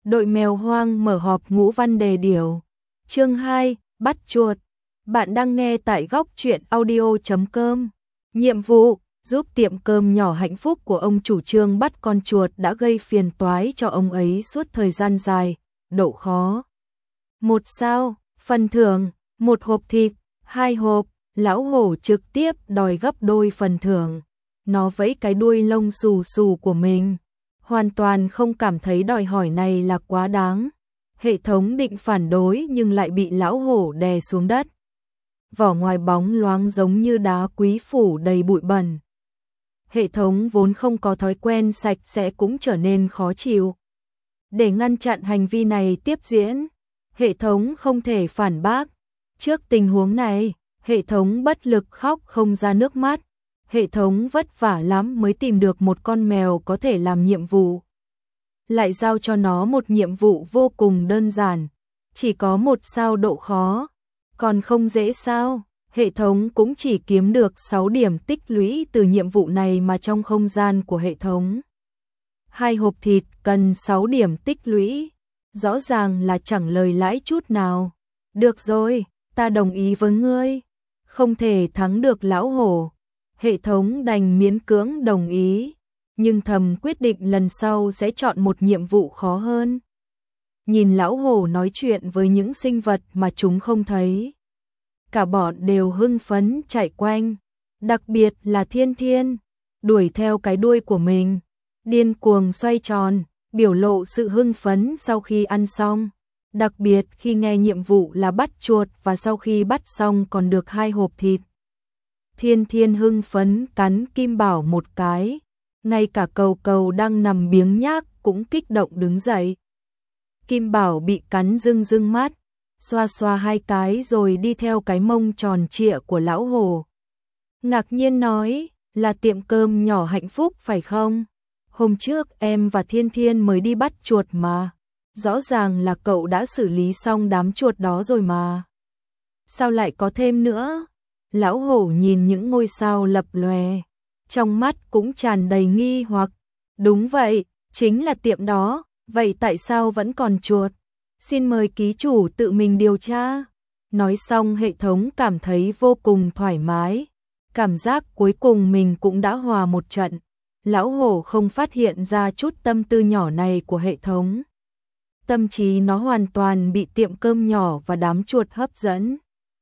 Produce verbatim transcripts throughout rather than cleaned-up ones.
Đội mèo hoang mở họp ngũ văn đề điều. Chương hai, bắt chuột. Bạn đang nghe tại góc truyện audio chấm com. Nhiệm vụ, giúp tiệm cơm nhỏ hạnh phúc của ông chủ trương bắt con chuột đã gây phiền toái cho ông ấy suốt thời gian dài. Độ khó. Một sao, phần thưởng, một hộp thịt, hai hộp, lão hổ trực tiếp đòi gấp đôi phần thưởng. Nó vẫy cái đuôi lông xù xù của mình. Hoàn toàn không cảm thấy đòi hỏi này là quá đáng. Hệ thống định phản đối nhưng lại bị lão hổ đè xuống đất. Vỏ ngoài bóng loáng giống như đá quý phủ đầy bụi bẩn. Hệ thống vốn không có thói quen sạch sẽ cũng trở nên khó chịu. Để ngăn chặn hành vi này tiếp diễn, hệ thống không thể phản bác. Trước tình huống này, hệ thống bất lực khóc không ra nước mắt. Hệ thống vất vả lắm mới tìm được một con mèo có thể làm nhiệm vụ. Lại giao cho nó một nhiệm vụ vô cùng đơn giản, chỉ có một sao độ khó, còn không dễ sao. Hệ thống cũng chỉ kiếm được sáu điểm tích lũy từ nhiệm vụ này mà trong không gian của hệ thống. Hai hộp thịt cần sáu điểm tích lũy, rõ ràng là chẳng lời lãi chút nào. Được rồi, ta đồng ý với ngươi. Không thể thắng được lão hổ. Hệ thống đành miễn cưỡng đồng ý, nhưng thầm quyết định lần sau sẽ chọn một nhiệm vụ khó hơn. Nhìn lão hổ nói chuyện với những sinh vật mà chúng không thấy. Cả bọn đều hưng phấn chạy quanh, đặc biệt là Thiên Thiên, đuổi theo cái đuôi của mình, điên cuồng xoay tròn, biểu lộ sự hưng phấn sau khi ăn xong. Đặc biệt khi nghe nhiệm vụ là bắt chuột và sau khi bắt xong còn được hai hộp thịt. Thiên Thiên hưng phấn cắn Kim Bảo một cái, ngay cả Cầu Cầu đang nằm biếng nhác cũng kích động đứng dậy. Kim Bảo bị cắn rưng rưng mắt, xoa xoa hai cái rồi đi theo cái mông tròn trịa của lão hổ. Ngạc nhiên nói, là tiệm cơm nhỏ hạnh phúc phải không? Hôm trước em và Thiên Thiên mới đi bắt chuột mà, rõ ràng là cậu đã xử lý xong đám chuột đó rồi mà. Sao lại có thêm nữa? Lão hổ nhìn những ngôi sao lập lòe, trong mắt cũng tràn đầy nghi hoặc. Đúng vậy, chính là tiệm đó, vậy tại sao vẫn còn chuột? Xin mời ký chủ tự mình điều tra. Nói xong hệ thống cảm thấy vô cùng thoải mái, cảm giác cuối cùng mình cũng đã hòa một trận. Lão hổ không phát hiện ra chút tâm tư nhỏ này của hệ thống. Tâm trí nó hoàn toàn bị tiệm cơm nhỏ và đám chuột hấp dẫn.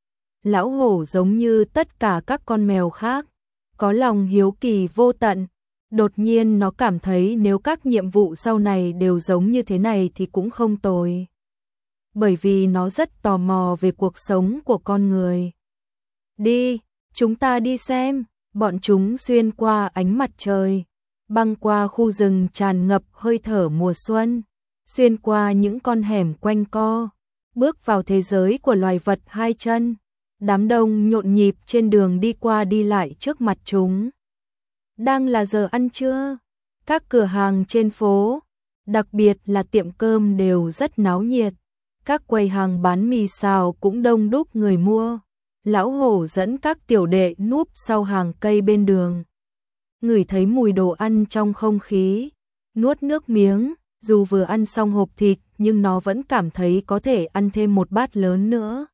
Lão hổ giống như tất cả các con mèo khác, có lòng hiếu kỳ vô tận. Đột nhiên nó cảm thấy nếu các nhiệm vụ sau này đều giống như thế này thì cũng không tồi. Bởi vì nó rất tò mò về cuộc sống của con người. Đi, chúng ta đi xem. Bọn chúng xuyên qua ánh mặt trời, băng qua khu rừng tràn ngập hơi thở mùa xuân, xuyên qua những con hẻm quanh co, bước vào thế giới của loài vật hai chân. Đám đông nhộn nhịp trên đường đi qua đi lại trước mặt chúng. Đang là giờ ăn trưa, các cửa hàng trên phố, đặc biệt là tiệm cơm đều rất náo nhiệt. Các quầy hàng bán mì xào cũng đông đúc người mua. Lão hổ dẫn các tiểu đệ núp sau hàng cây bên đường. Ngửi thấy mùi đồ ăn trong không khí, nuốt nước miếng, dù vừa ăn xong hộp thịt nhưng nó vẫn cảm thấy có thể ăn thêm một bát lớn nữa.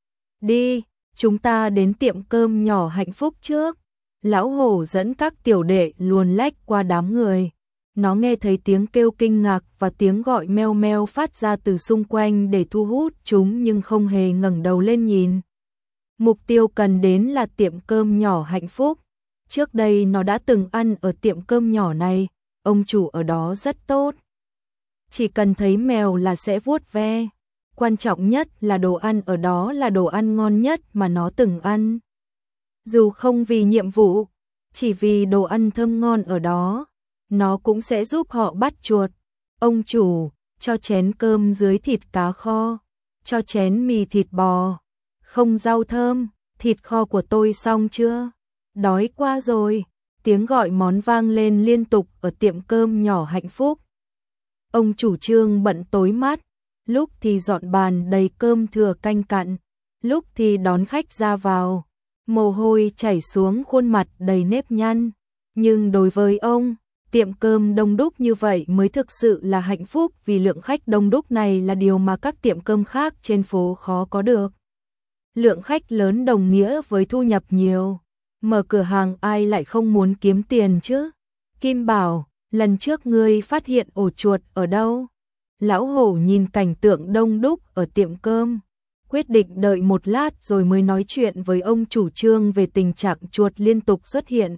Đi, chúng ta đến tiệm cơm nhỏ hạnh phúc trước. Lão hổ dẫn các tiểu đệ luồn lách qua đám người. Nó nghe thấy tiếng kêu kinh ngạc và tiếng gọi meo meo phát ra từ xung quanh để thu hút chúng nhưng không hề ngẩng đầu lên nhìn. Mục tiêu cần đến là tiệm cơm nhỏ hạnh phúc. Trước đây nó đã từng ăn ở tiệm cơm nhỏ này, ông chủ ở đó rất tốt. Chỉ cần thấy mèo là sẽ vuốt ve. Quan trọng nhất là đồ ăn ở đó là đồ ăn ngon nhất mà nó từng ăn. Dù không vì nhiệm vụ, chỉ vì đồ ăn thơm ngon ở đó, nó cũng sẽ giúp họ bắt chuột. Ông chủ, cho chén cơm dưới thịt cá kho, cho chén mì thịt bò, không rau thơm, thịt kho của tôi xong chưa? Đói quá rồi. Tiếng gọi món vang lên liên tục ở tiệm cơm nhỏ hạnh phúc. Ông chủ trương bận tối mắt, lúc thì dọn bàn đầy cơm thừa canh cặn, lúc thì đón khách ra vào. Mồ hôi chảy xuống khuôn mặt đầy nếp nhăn, nhưng đối với ông, Tiệm cơm đông đúc như vậy mới thực sự là hạnh phúc, vì lượng khách đông đúc này là điều mà các tiệm cơm khác trên phố khó có được. Lượng khách lớn đồng nghĩa với thu nhập nhiều. Mở cửa hàng ai lại không muốn kiếm tiền chứ? Kim bảo, lần trước ngươi phát hiện ổ chuột ở đâu? Lão hổ nhìn cảnh tượng đông đúc ở tiệm cơm, quyết định đợi một lát rồi mới nói chuyện với ông chủ Trương về tình trạng chuột liên tục xuất hiện.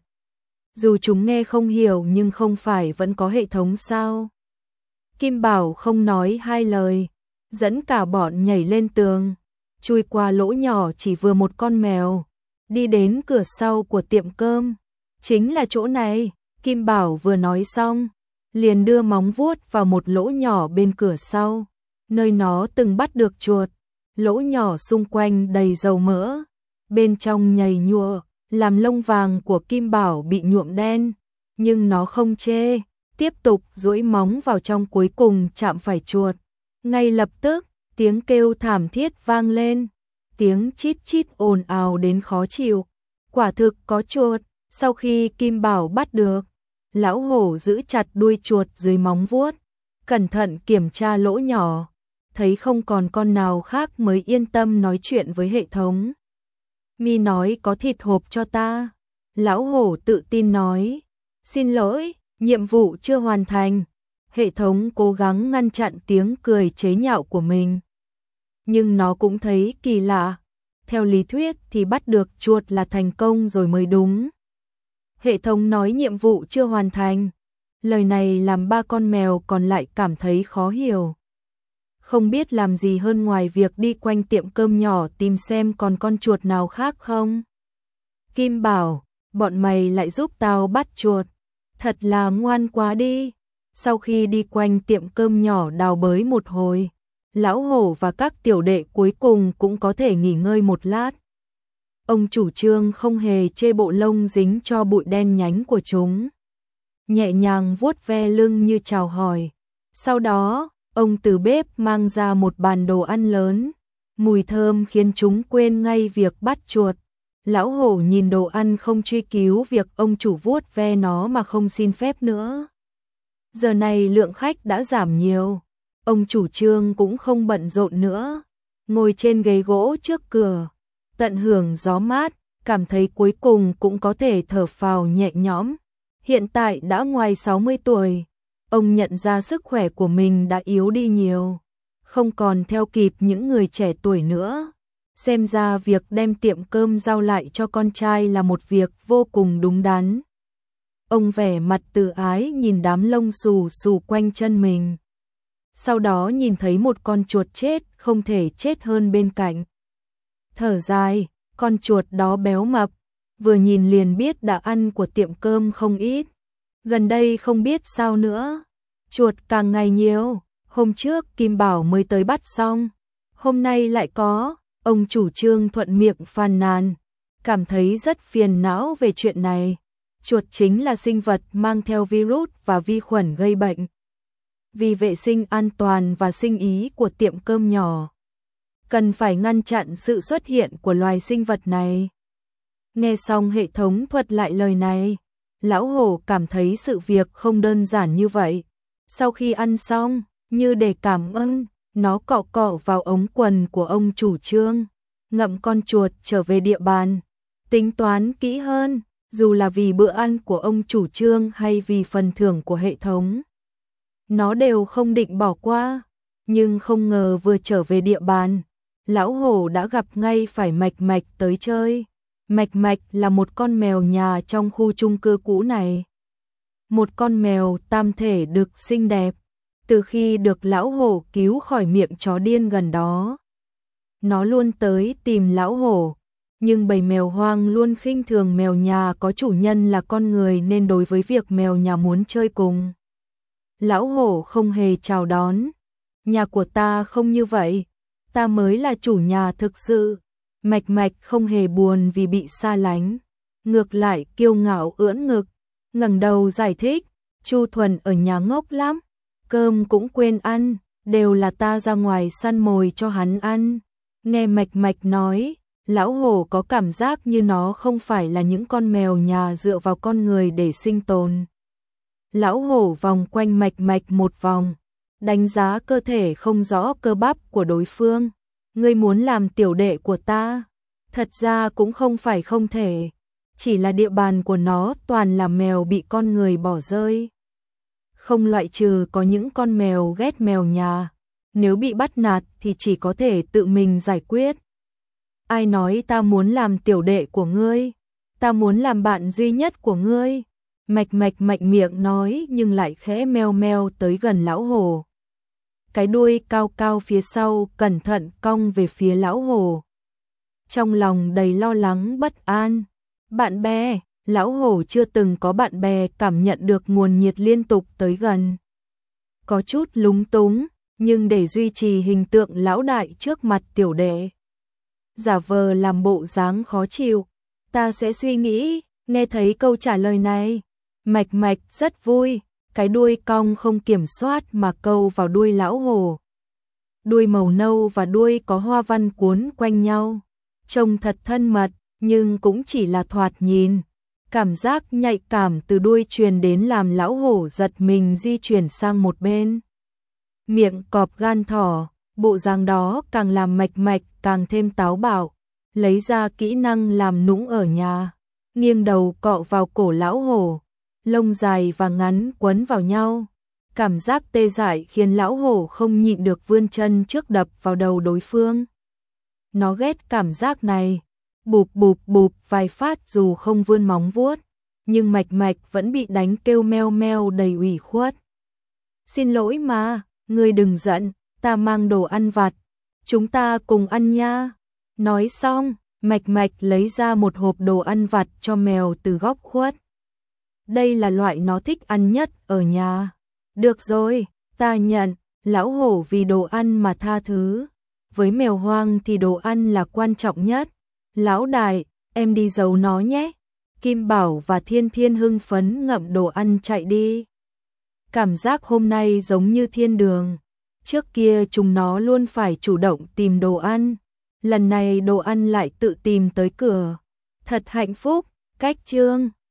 Dù chúng nghe không hiểu nhưng không phải vẫn có hệ thống sao? Kim bảo không nói hai lời, dẫn cả bọn nhảy lên tường, chui qua lỗ nhỏ chỉ vừa một con mèo, đi đến cửa sau của tiệm cơm. Chính là chỗ này. Kim bảo vừa nói xong, liền đưa móng vuốt vào một lỗ nhỏ bên cửa sau, nơi nó từng bắt được chuột. Lỗ nhỏ xung quanh đầy dầu mỡ, bên trong nhầy nhụa, làm lông vàng của Kim bảo bị nhuộm đen, nhưng nó không chê, tiếp tục duỗi móng vào trong, cuối cùng chạm phải chuột. Ngay lập tức, tiếng kêu thảm thiết vang lên, tiếng chít chít ồn ào đến khó chịu. Quả thực có chuột. Sau khi Kim bảo bắt được, lão hổ giữ chặt đuôi chuột dưới móng vuốt, cẩn thận kiểm tra lỗ nhỏ, thấy không còn con nào khác mới yên tâm nói chuyện với hệ thống. Mi nói có thịt hộp cho ta. Lão hổ tự tin nói. Xin lỗi, nhiệm vụ chưa hoàn thành. Hệ thống cố gắng ngăn chặn tiếng cười chế nhạo của mình. Nhưng nó cũng thấy kỳ lạ. Theo lý thuyết thì bắt được chuột là thành công rồi mới đúng. Hệ thống nói nhiệm vụ chưa hoàn thành. Lời này làm ba con mèo còn lại cảm thấy khó hiểu. Không biết làm gì hơn ngoài việc đi quanh tiệm cơm nhỏ tìm xem còn con chuột nào khác không. Kim bảo, bọn mày lại giúp tao bắt chuột. Thật là ngoan quá đi. Sau khi đi quanh tiệm cơm nhỏ đào bới một hồi, lão hổ và các tiểu đệ cuối cùng cũng có thể nghỉ ngơi một lát. Ông chủ Trương không hề chê bộ lông dính cho bụi đen nhánh của chúng, nhẹ nhàng vuốt ve lưng như chào hỏi. Sau đó, ông từ bếp mang ra một bàn đồ ăn lớn, mùi thơm khiến chúng quên ngay việc bắt chuột. Lão hổ nhìn đồ ăn không truy cứu việc ông chủ vuốt ve nó mà không xin phép nữa. Giờ này lượng khách đã giảm nhiều, ông chủ Trương cũng không bận rộn nữa, ngồi trên ghế gỗ trước cửa, tận hưởng gió mát, cảm thấy cuối cùng cũng có thể thở phào nhẹ nhõm. Hiện tại đã ngoài sáu mươi tuổi, ông nhận ra sức khỏe của mình đã yếu đi nhiều, không còn theo kịp những người trẻ tuổi nữa. Xem ra việc đem tiệm cơm giao lại cho con trai là một việc vô cùng đúng đắn. Ông vẻ mặt từ ái nhìn đám lông xù xù quanh chân mình. Sau đó nhìn thấy một con chuột chết không thể chết hơn bên cạnh. Thở dài, con chuột đó béo mập, vừa nhìn liền biết đã ăn của tiệm cơm không ít. Gần đây không biết sao nữa, chuột càng ngày nhiều. Hôm trước Kim bảo mới tới bắt xong, hôm nay lại có. Ông chủ Trương thuận miệng phàn nàn, cảm thấy rất phiền não về chuyện này. Chuột chính là sinh vật mang theo virus và vi khuẩn gây bệnh. Vì vệ sinh an toàn và sinh ý của tiệm cơm nhỏ, cần phải ngăn chặn sự xuất hiện của loài sinh vật này. Nghe xong hệ thống thuật lại lời này, lão hổ cảm thấy sự việc không đơn giản như vậy. Sau khi ăn xong, như để cảm ơn, nó cọ cọ vào ống quần của ông chủ Trương, ngậm con chuột trở về địa bàn. Tính toán kỹ hơn, dù là vì bữa ăn của ông chủ Trương hay vì phần thưởng của hệ thống, nó đều không định bỏ qua. Nhưng không ngờ vừa trở về địa bàn, lão hổ đã gặp ngay phải Mạch Mạch tới chơi. Mạch Mạch là một con mèo nhà trong khu chung cư cũ này. Một con mèo tam thể đực xinh đẹp. Từ khi được lão hổ cứu khỏi miệng chó điên gần đó, nó luôn tới tìm lão hổ. Nhưng bầy mèo hoang luôn khinh thường mèo nhà có chủ nhân là con người, nên đối với việc mèo nhà muốn chơi cùng, lão hổ không hề chào đón. Nhà của ta không như vậy, ta mới là chủ nhà thực sự. Mạch Mạch không hề buồn vì bị xa lánh, ngược lại kiêu ngạo ưỡn ngực, ngẩng đầu giải thích, Chu Thuần ở nhà ngốc lắm, cơm cũng quên ăn, đều là ta ra ngoài săn mồi cho hắn ăn. Nghe Mạch Mạch nói, lão hổ có cảm giác như nó không phải là những con mèo nhà dựa vào con người để sinh tồn. Lão hổ vòng quanh Mạch Mạch một vòng, đánh giá cơ thể không rõ cơ bắp của đối phương. Ngươi muốn làm tiểu đệ của ta? Thật ra cũng không phải không thể, chỉ là địa bàn của nó toàn là mèo bị con người bỏ rơi. Không loại trừ có những con mèo ghét mèo nhà, nếu bị bắt nạt thì chỉ có thể tự mình giải quyết. Ai nói ta muốn làm tiểu đệ của ngươi? Ta muốn làm bạn duy nhất của ngươi. Mạch Mạch mạnh miệng nói nhưng lại khẽ meo meo tới gần lão hổ. Cái đuôi cao cao phía sau cẩn thận cong về phía lão hổ. Trong lòng đầy lo lắng bất an. Bạn bè, lão hổ chưa từng có bạn bè cảm nhận được nguồn nhiệt liên tục tới gần. Có chút lúng túng, nhưng để duy trì hình tượng lão đại trước mặt tiểu đệ, giả vờ làm bộ dáng khó chịu. Ta sẽ suy nghĩ. Nghe thấy câu trả lời này, Mạch Mạch rất vui, cái đuôi cong không kiểm soát mà câu vào đuôi lão hổ. Đuôi màu nâu và đuôi có hoa văn cuốn quanh nhau, trông thật thân mật, nhưng cũng chỉ là thoạt nhìn. Cảm giác nhạy cảm từ đuôi truyền đến làm lão hổ giật mình di chuyển sang một bên. Miệng cọp gan thỏ, bộ dáng đó càng làm Mạch Mạch càng thêm táo bạo, lấy ra kỹ năng làm nũng ở nhà, nghiêng đầu cọ vào cổ lão hổ, lông dài và ngắn quấn vào nhau. Cảm giác tê dại khiến lão hổ không nhịn được vươn chân trước đập vào đầu đối phương. Nó ghét cảm giác này, bụp bụp bụp vài phát dù không vươn móng vuốt, nhưng Mạch Mạch vẫn bị đánh kêu meo meo đầy ủy khuất. Xin lỗi mà, ngươi đừng giận, ta mang đồ ăn vặt, chúng ta cùng ăn nha. Nói xong, Mạch Mạch lấy ra một hộp đồ ăn vặt cho mèo từ góc khuất. Đây là loại nó thích ăn nhất ở nhà. Được rồi, ta nhận, lão hổ vì đồ ăn mà tha thứ. Với mèo hoang thì đồ ăn là quan trọng nhất. Lão đại, em đi giấu nó nhé. Kim Bảo và Thiên Thiên hưng phấn ngậm đồ ăn chạy đi. Cảm giác hôm nay giống như thiên đường. Trước kia chúng nó luôn phải chủ động tìm đồ ăn. Lần này đồ ăn lại tự tìm tới cửa. Thật hạnh phúc. Cách chương